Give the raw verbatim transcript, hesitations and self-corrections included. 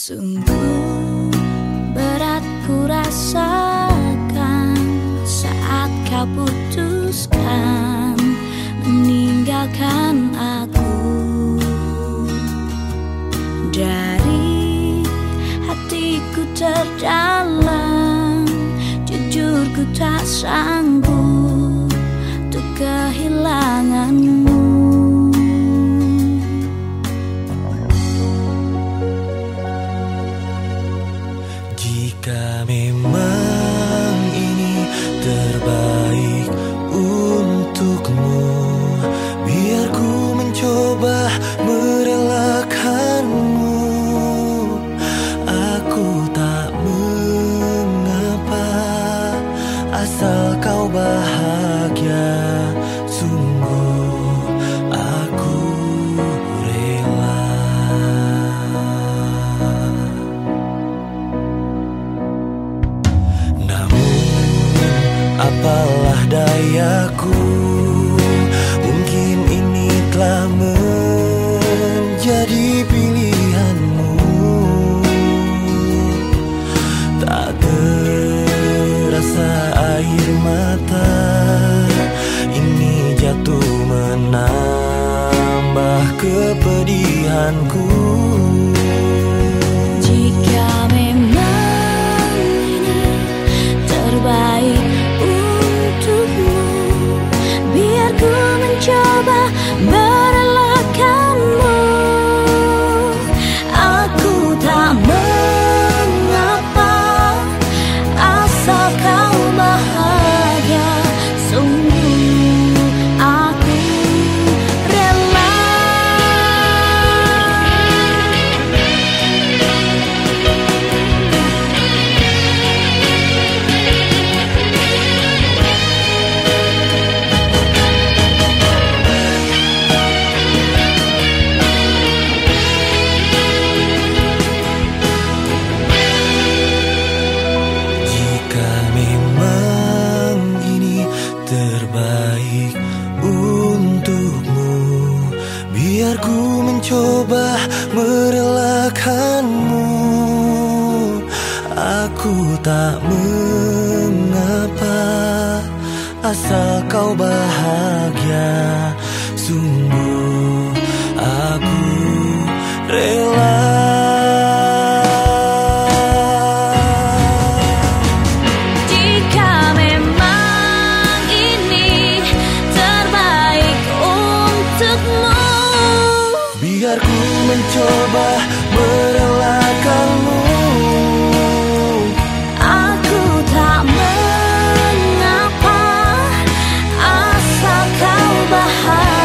Sungguh berat ku rasakan saat kau putuskan meninggalkan aku. Dari hatiku terdalam, jujur ku tak sanggup untuk kehilanganmu. Jika memang ini terbaik untukmu, biar ku mencoba merelakanmu. Aku tak mengapa, asal kau bahagia. Sungguh aku rela. Apalah dayaku, mungkin ini telah menjadi pilihanmu. Tak terasa air mata ini jatuh menambah kepedihanku. Jika memang ini terbaik ku mencoba merelakanmu. Aku tak mengapa, asal kau bahagia. Sungguh aku rela. Terbaik untukmu, biar ku mencoba merelakanmu. Aku tak mengapa, asal kau bahagia. Sungguh aku rela. Biar ku mencoba merelakanmu. Aku tak mengapa, asal kau bahagia.